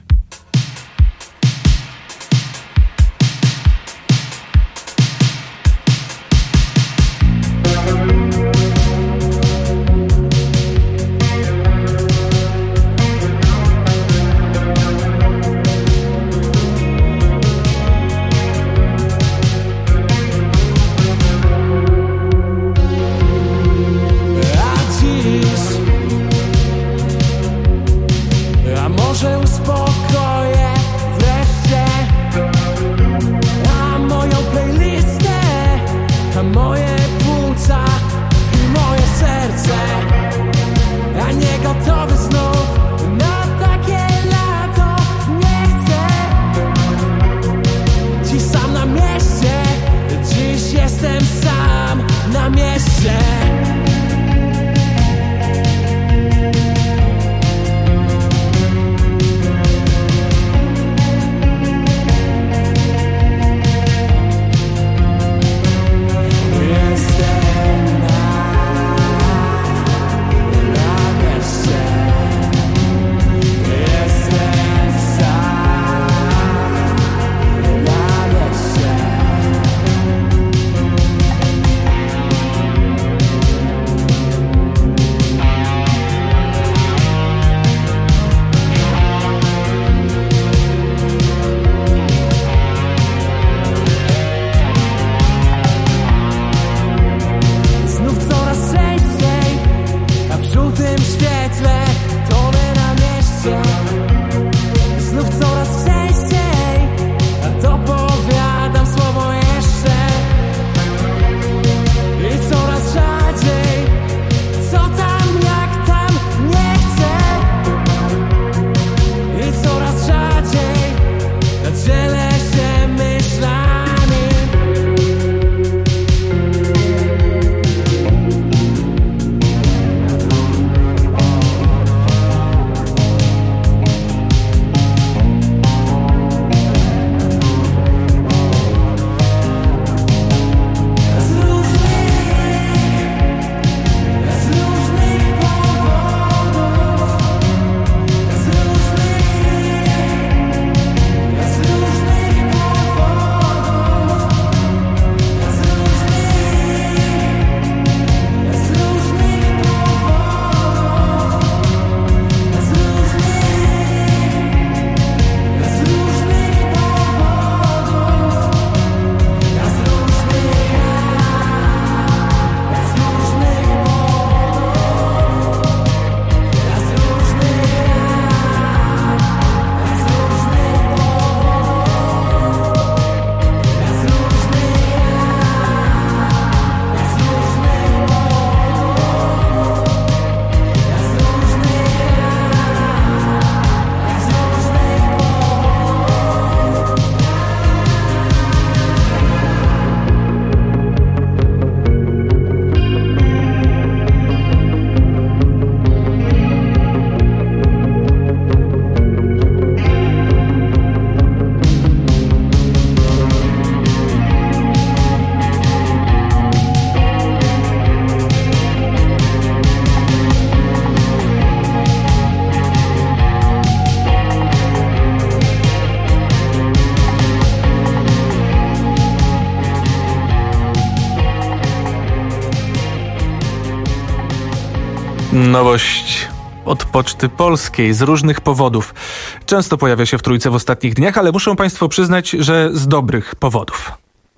Nowość od Poczty Polskiej z różnych powodów. Często pojawia się w Trójce w ostatnich dniach, ale muszą Państwo przyznać, że z dobrych powodów.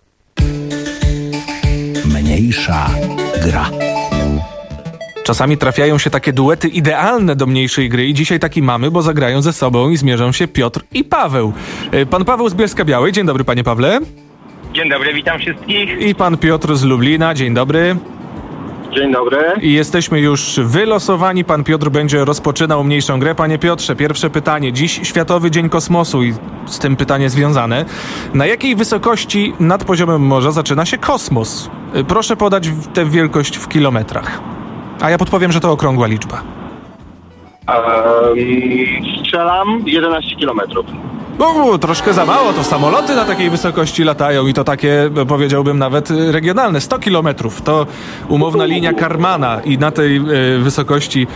Mniejsza gra. Czasami trafiają się takie duety idealne do mniejszej gry i dzisiaj taki mamy, bo zagrają ze sobą i zmierzą się Piotr i Paweł. Pan Paweł z Bielska-Białej. Dzień dobry, panie Pawle. Dzień dobry, witam wszystkich. I pan Piotr z Lublina. Dzień dobry. Dzień dobry. I jesteśmy już wylosowani. Pan Piotr będzie rozpoczynał mniejszą grę. Panie Piotrze, pierwsze pytanie. Dziś Światowy Dzień Kosmosu i z tym pytanie związane. Na jakiej wysokości nad poziomem morza zaczyna się kosmos? Proszę podać tę wielkość w kilometrach. A ja podpowiem, że to okrągła liczba. Um, strzelam jedenaście kilometrów. No, troszkę za mało, to samoloty na takiej wysokości latają i to takie, powiedziałbym, nawet regionalne. sto kilometrów to umowna linia Karmana i na tej y, wysokości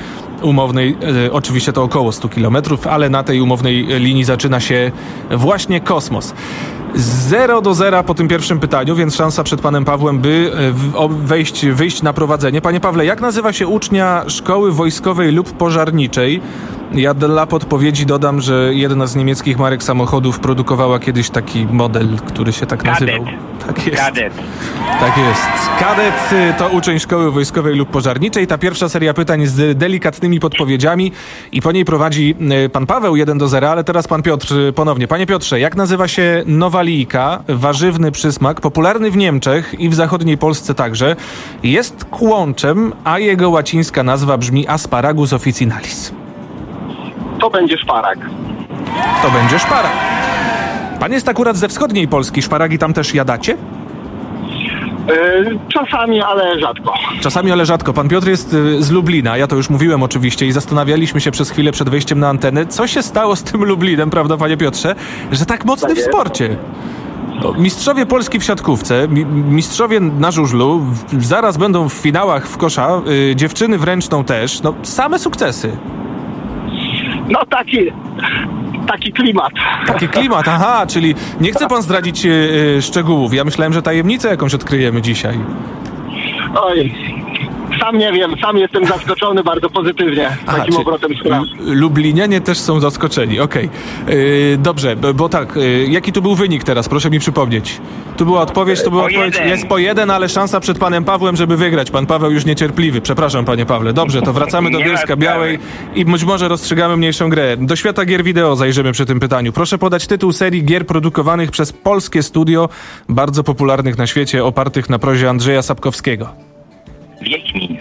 umownej, e, oczywiście to około stu kilometrów, ale na tej umownej linii zaczyna się właśnie kosmos. zero do zera po tym pierwszym pytaniu, więc szansa przed panem Pawłem, by wejść, wyjść na prowadzenie. Panie Pawle, jak nazywa się ucznia szkoły wojskowej lub pożarniczej? Ja dla podpowiedzi dodam, że jedna z niemieckich marek samochodów produkowała kiedyś taki model, który się tak nazywał. Tak jest. Kadet. Tak jest. Kadet to uczeń szkoły wojskowej lub pożarniczej. Ta pierwsza seria pytań z delikatnymi podpowiedziami i po niej prowadzi pan Paweł jeden do zera, ale teraz pan Piotr ponownie. Panie Piotrze, jak nazywa się nowalijka, warzywny przysmak, popularny w Niemczech i w zachodniej Polsce także, jest kłączem, a jego łacińska nazwa brzmi Asparagus officinalis? To będzie szparag. To będzie szparag. Pan jest akurat ze wschodniej Polski. Szparagi tam też jadacie? Yy, czasami, ale rzadko. Czasami, ale rzadko. Pan Piotr jest y, z Lublina, ja to już mówiłem oczywiście i zastanawialiśmy się przez chwilę przed wejściem na antenę, co się stało z tym Lublinem, prawda, panie Piotrze, że tak mocny tak w sporcie. No, mistrzowie Polski w siatkówce, mi, mistrzowie na żużlu, w, zaraz będą w finałach w kosza, y, dziewczyny w ręczną też, no same sukcesy. No taki, taki klimat. Taki klimat, aha, czyli nie chce pan zdradzić yy, szczegółów. Ja myślałem, że tajemnicę jakąś odkryjemy dzisiaj. Oj, sam nie wiem, sam jestem zaskoczony bardzo pozytywnie Aha, takim obrotem spraw. Lublinianie też są zaskoczeni, okej. Okay. Yy, dobrze, bo, bo tak, yy, jaki tu był wynik teraz? Proszę mi przypomnieć. Tu była odpowiedź, tu była po odpowiedź, jeden. jest po jeden, ale szansa przed panem Pawłem, żeby wygrać. Pan Paweł już niecierpliwy. Przepraszam, panie Pawle. Dobrze, to wracamy do Bielska Białej i być może rozstrzygamy mniejszą grę. Do świata gier wideo zajrzymy przy tym pytaniu. Proszę podać tytuł serii gier produkowanych przez polskie studio, bardzo popularnych na świecie, opartych na prozie Andrzeja Sapkowskiego. Wiedźmin.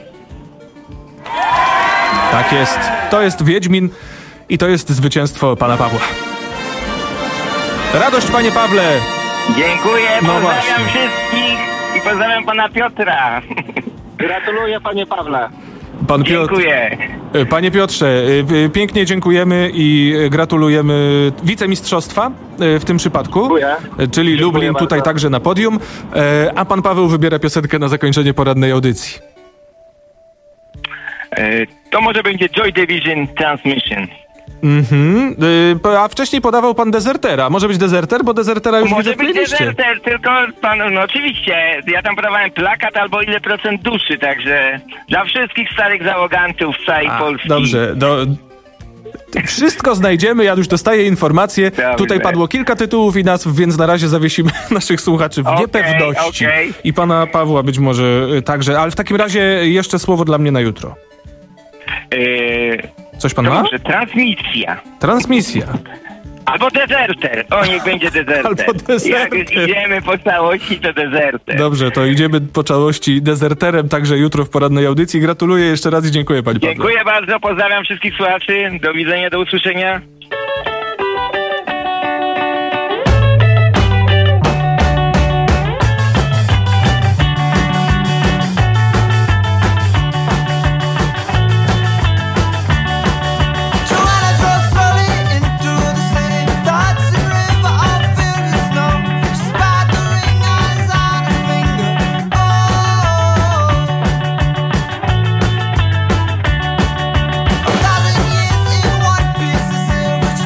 Tak jest. To jest Wiedźmin i to jest zwycięstwo pana Pawła. Radość, panie Pawle! Dziękuję, No pozdrawiam właśnie. wszystkich i pozdrawiam pana Piotra. Gratuluję, panie Pawle. Pan Piotr, Dziękuję. panie Piotrze, y, y, pięknie dziękujemy i y, gratulujemy wicemistrzostwa y, w tym przypadku, Dziękuję. y, czyli Dziękuję Lublin bardzo. tutaj także na podium, y, a pan Paweł wybiera piosenkę na zakończenie porannej audycji. E, To może będzie Joy Division Transmission. Mhm. Y, a wcześniej podawał pan Dezertera. Może być Dezerter, bo Dezertera już Może widzę w być playliście. dezerter, tylko pan, no oczywiście, ja tam podawałem plakat albo ile procent duszy, także dla wszystkich starych załogantów z całej A, Polski. dobrze, do... Wszystko znajdziemy, ja już dostaję informacje. Dobrze. Tutaj padło kilka tytułów i nazw, więc na razie zawiesimy naszych słuchaczy w Okej, niepewności. okej. I pana Pawła być może y, także, ale w takim razie jeszcze słowo dla mnie na jutro. Yy, Coś pan to ma? może transmisja. Transmisja. Albo dezerter. O, niech będzie dezerter. Albo dezerter. Jak już idziemy po całości, to dezerter. Dobrze, to idziemy po całości dezerterem także jutro w porannej audycji. Gratuluję jeszcze raz i dziękuję panie Pawle. Dziękuję bardzo, pozdrawiam wszystkich słuchaczy. Do widzenia, do usłyszenia. Years in one piece of silver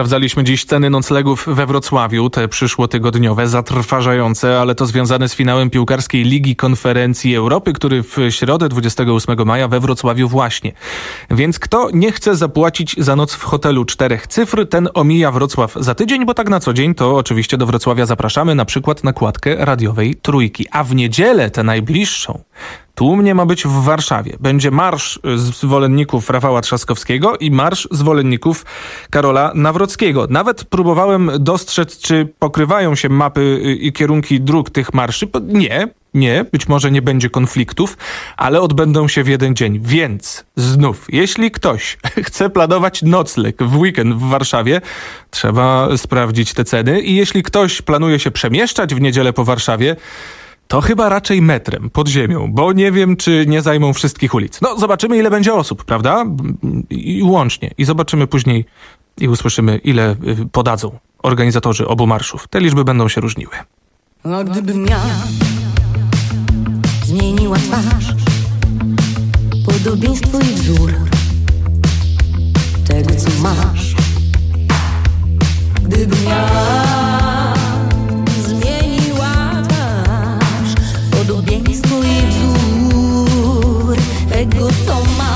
Sprawdzaliśmy dziś ceny noclegów we Wrocławiu, te przyszłotygodniowe, zatrważające, ale to związane z finałem piłkarskiej Ligi Konferencji Europy, który w środę dwudziestego ósmego maja we Wrocławiu właśnie. Więc kto nie chce zapłacić za noc w hotelu czterech cyfr, ten omija Wrocław za tydzień, bo tak na co dzień to oczywiście do Wrocławia zapraszamy, na przykład na kładkę radiowej Trójki. A w niedzielę, tę najbliższą, tłumnie ma być w Warszawie. Będzie marsz zwolenników Rafała Trzaskowskiego i marsz zwolenników Karola Nawrockiego. Nawet próbowałem dostrzec, czy pokrywają się mapy i kierunki dróg tych marszy. Nie, nie, być może nie będzie konfliktów, ale odbędą się w jeden dzień. Więc znów, jeśli ktoś chce planować nocleg w weekend w Warszawie, trzeba sprawdzić te ceny. I jeśli ktoś planuje się przemieszczać w niedzielę po Warszawie, to chyba raczej metrem, pod ziemią, bo nie wiem, czy nie zajmą wszystkich ulic. No, zobaczymy, ile będzie osób, prawda? I łącznie. I zobaczymy później i usłyszymy, ile podadzą organizatorzy obu marszów. Te liczby będą się różniły. A gdybym ja zmieniła twarz, podobieństwo i wzór tego, co masz. Gdybym ja podobieństwo i wzór tego, co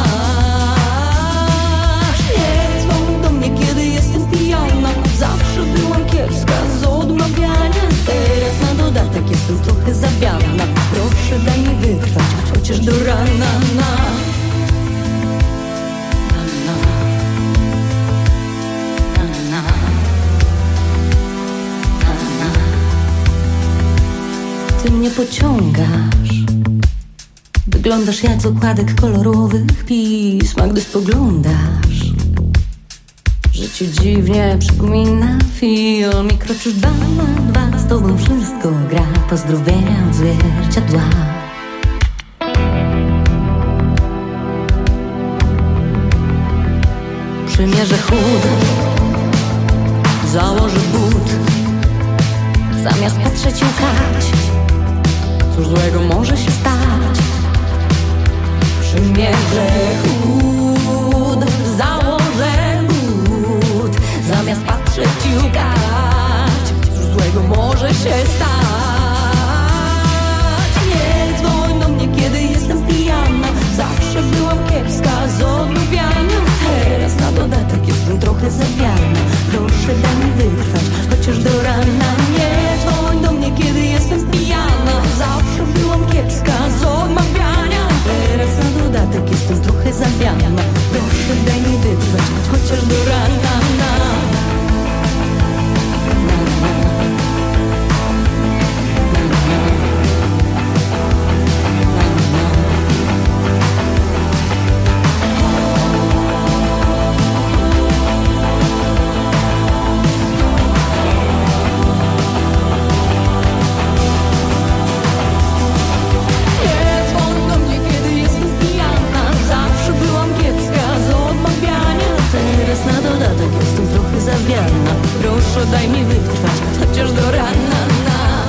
masz. Nie dzwoń do mnie, kiedy jestem pijana. Zawsze byłam kiepska z odmawiania. Teraz na dodatek jestem trochę zawiadna. Proszę, daj mi wytrwać, chociaż do rana. Na. Na, na. Na, na. Na, na. Ty mnie pociągasz. Wyglądasz jak z okładek kolorowych pism, a gdy spoglądasz, życie dziwnie przypomina film i kroczysz dwa na dwa. Z tobą wszystko gra, pozdrowienia od zwierciadła. Przymierzę chód, założę but, zamiast patrzeć i łkać. Cóż złego może się stać? Przymierzę chód, założę but, zamiast patrzeć i łkać. Cóż złego może się stać? Nie dzwoń do mnie, kiedy jestem pijana. Zawsze byłam kiepska z odmawiania. Teraz na dodatek jestem trochę zawiana. Proszę, daj mi wytrwać, chociaż do rana. Nie dzwoń do mnie, kiedy jestem pijana. Zawsze byłam kiepska z odmawiania. Teraz na dodatek jestem trochę zawiana. Proszę, daj mi wytrwać, chociaż do rana. Na. Na, na. Na, na. Proszę, daj mi wytrwać, chociaż do rana. Na.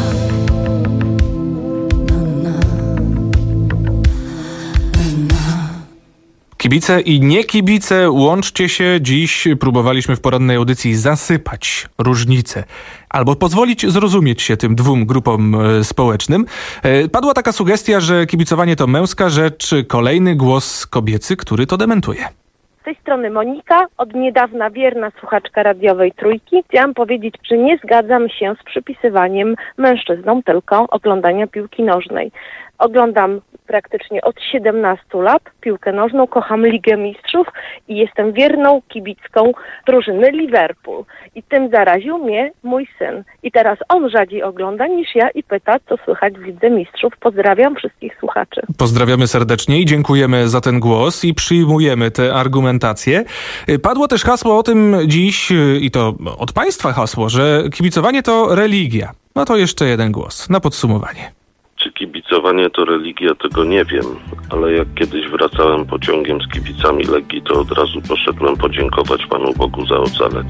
Na, na. Na. Kibice i nie kibice, łączcie się. Dziś próbowaliśmy w porannej audycji zasypać różnice albo pozwolić zrozumieć się tym dwóm grupom e, społecznym. E, padła taka sugestia, że kibicowanie to męska rzecz. Kolejny głos kobiecy, który to dementuje. Z tej strony Monika, od niedawna wierna słuchaczka radiowej Trójki. Chciałam powiedzieć, że nie zgadzam się z przypisywaniem mężczyznom tylko oglądania piłki nożnej. Oglądam praktycznie od siedemnastu lat piłkę nożną, kocham Ligę Mistrzów i jestem wierną kibicką drużyny Liverpool. I tym zaraził mnie mój syn. I teraz on rzadziej ogląda niż ja i pyta, co słychać w Lidze Mistrzów. Pozdrawiam wszystkich słuchaczy. Pozdrawiamy serdecznie i dziękujemy za ten głos i przyjmujemy tę argumentację. Padło też hasło o tym dziś, i to od państwa hasło, że kibicowanie to religia. No to jeszcze jeden głos na podsumowanie. Czy kibicowanie to religia, tego nie wiem, ale jak kiedyś wracałem pociągiem z kibicami Legii, to od razu poszedłem podziękować Panu Bogu za ocalenie.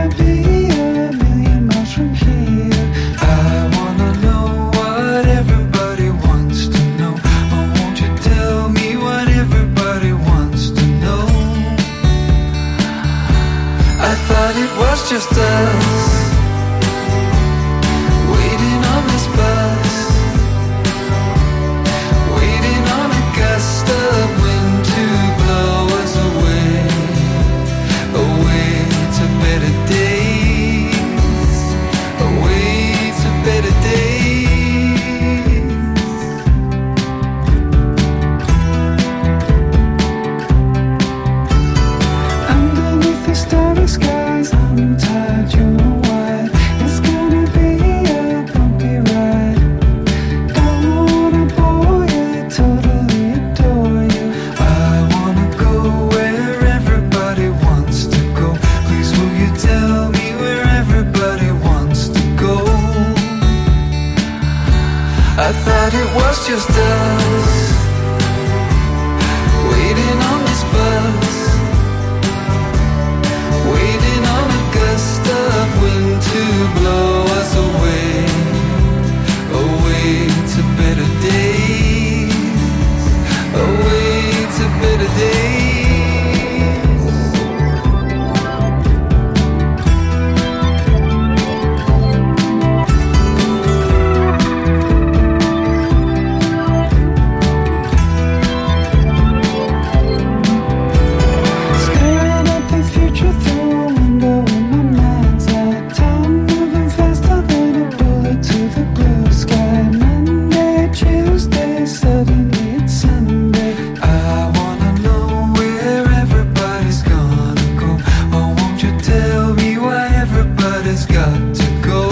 Everybody just us, waiting on this bus, waiting on a gust of wind to blow us away, away to better days, away to better days. Underneath the starry skies, I'm tired, you're wide. It's gonna be a bumpy ride. Don't wanna bore you, totally adore you. I wanna go where everybody wants to go. Please will you tell me where everybody wants to go? I thought it was just us, waiting on this bus, waiting on a gust of wind to blow us away, away to better days, away to better days. Staring at the future through a window in my mind's eye. Time moving faster than a bullet to the blue sky. Monday, Tuesday, suddenly it's Sunday. I wanna know where everybody's gonna go. Oh, won't you tell me why everybody's got to go?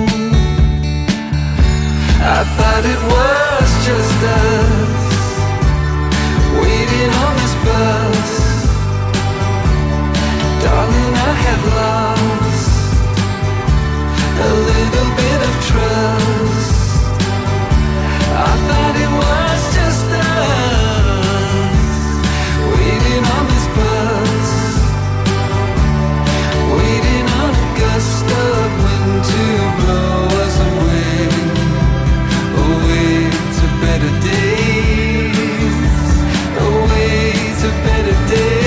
I thought it was just us, waiting on this bus. Darling, I have lost a little bit of trust. I thought it was just us, waiting on this bus, waiting on a gust of wind to blow us away, away to better days, away to better days.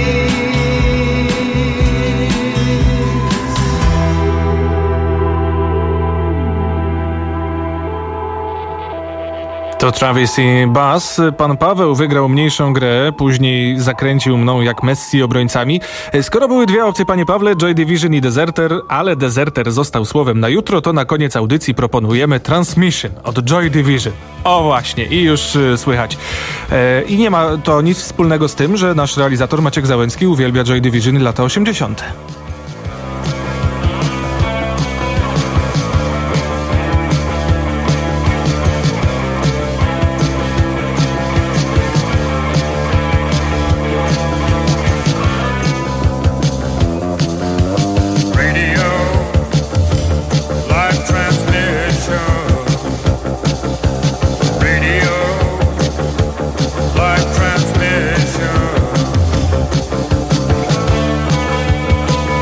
To Travis i Bass. Pan Paweł wygrał mniejszą grę, później zakręcił mną jak Messi obrońcami. Skoro były dwie opcje, panie Pawle, Joy Division i Deserter, ale Deserter został słowem na jutro, to na koniec audycji proponujemy Transmission od Joy Division. O właśnie, i już y, słychać. E, I nie ma to nic wspólnego z tym, że nasz realizator Maciek Załęcki uwielbia Joy Division i lata osiemdziesiąte. Radio, live transmission. Radio, live transmission.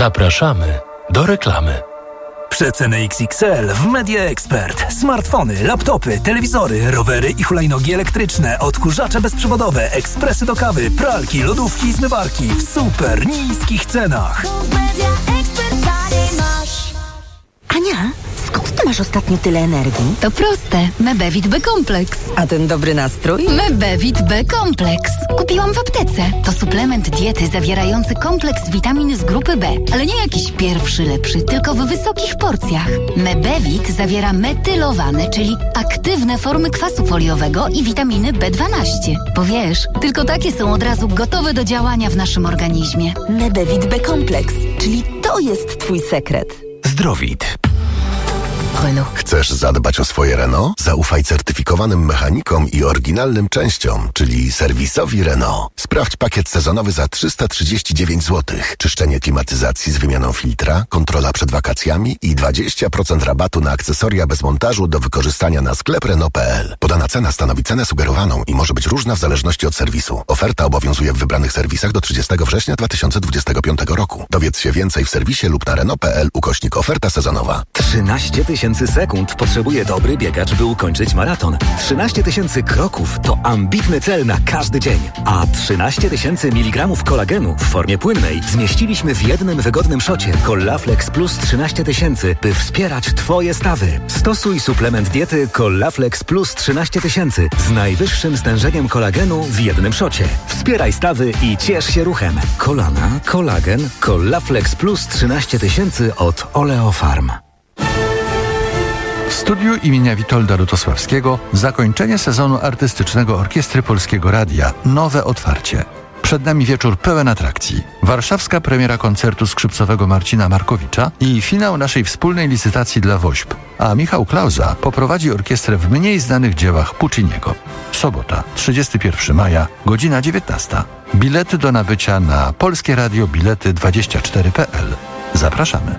Zapraszamy do reklamy. Przeceny X X L w Media Expert. Smartfony, laptopy, telewizory, rowery i hulajnogi elektryczne, odkurzacze bezprzewodowe, ekspresy do kawy, pralki, lodówki i zmywarki w super niskich cenach. Ania, skąd ty masz ostatnio tyle energii? To proste. Mebevit B-Kompleks. A ten dobry nastrój? Mebevit B-Kompleks. Kupiłam w aptece. To suplement diety zawierający kompleks witamin z grupy B. Ale nie jakiś pierwszy lepszy, tylko w wysokich porcjach. Mebevit zawiera metylowane, czyli aktywne formy kwasu foliowego i witaminy B dwanaście. Bo wiesz, tylko takie są od razu gotowe do działania w naszym organizmie. Mebevit B-Kompleks, czyli to jest twój sekret. Zdrowit. Renault. Chcesz zadbać o swoje Renault? Zaufaj certyfikowanym mechanikom i oryginalnym częściom, czyli serwisowi Renault. Sprawdź pakiet sezonowy za trzysta trzydzieści dziewięć złotych. Czyszczenie klimatyzacji z wymianą filtra, kontrola przed wakacjami i dwadzieścia procent rabatu na akcesoria bez montażu do wykorzystania na sklep Renault kropka p l. Podana cena stanowi cenę sugerowaną i może być różna w zależności od serwisu. Oferta obowiązuje w wybranych serwisach do trzydziestego września dwa tysiące dwudziestego piątego roku. Dowiedz się więcej w serwisie lub na Renault kropka p l ukośnik oferta sezonowa. trzynaście tysięcy sekund potrzebuje dobry biegacz, by ukończyć maraton. trzynaście tysięcy kroków to ambitny cel na każdy dzień. A trzynaście tysięcy miligramów kolagenu w formie płynnej zmieściliśmy w jednym wygodnym szocie Collaflex Plus trzynaście tysięcy, by wspierać Twoje stawy. Stosuj suplement diety Collaflex Plus trzynaście tysięcy z najwyższym stężeniem kolagenu w jednym szocie. Wspieraj stawy i ciesz się ruchem. Kolana, kolagen, Collaflex Plus trzynaście tysięcy od Oleofarm. W studiu imienia Witolda Lutosławskiego zakończenie sezonu artystycznego Orkiestry Polskiego Radia. Nowe otwarcie. Przed nami wieczór pełen atrakcji. Warszawska premiera koncertu skrzypcowego Marcina Markowicza i finał naszej wspólnej licytacji dla WOŚP. A Michał Klauza poprowadzi orkiestrę w mniej znanych dziełach Pucciniego. Sobota, trzydziestego pierwszego maja, godzina dziewiętnasta. Bilety do nabycia na Polskie Radio Bilety dwadzieścia cztery kropka p l. Zapraszamy.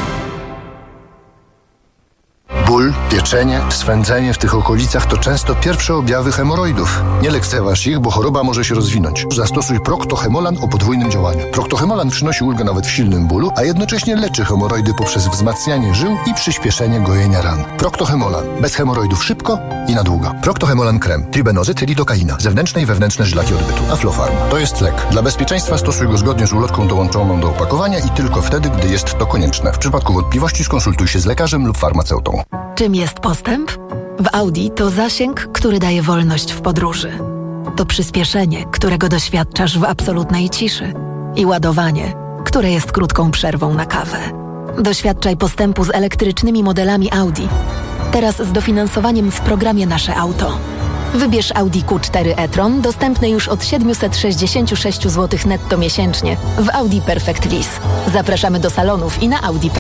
Ból, pieczenie, swędzenie w tych okolicach to często pierwsze objawy hemoroidów. Nie lekceważ ich, bo choroba może się rozwinąć. Zastosuj Procto-Hemolan o podwójnym działaniu. Procto-Hemolan przynosi ulgę nawet w silnym bólu, a jednocześnie leczy hemoroidy poprzez wzmacnianie żył i przyspieszenie gojenia ran. Procto-Hemolan. Bez hemoroidów szybko i na długo. Procto-Hemolan krem. Tribenozyt, lidokaina. Zewnętrzne i wewnętrzne żylaki odbytu. Aflofarm. To jest lek. Dla bezpieczeństwa stosuj go zgodnie z ulotką dołączoną do opakowania i tylko wtedy, gdy jest to konieczne. W przypadku wątpliwości skonsultuj się z lekarzem lub farmaceutą. Czym jest postęp? W Audi to zasięg, który daje wolność w podróży. To przyspieszenie, którego doświadczasz w absolutnej ciszy. I ładowanie, które jest krótką przerwą na kawę. Doświadczaj postępu z elektrycznymi modelami Audi. Teraz z dofinansowaniem w programie Nasze Auto. Wybierz Audi Q cztery e-tron, dostępny już od siedemset sześćdziesiąt sześć złotych netto miesięcznie w Audi Perfect Lease. Zapraszamy do salonów i na Audi.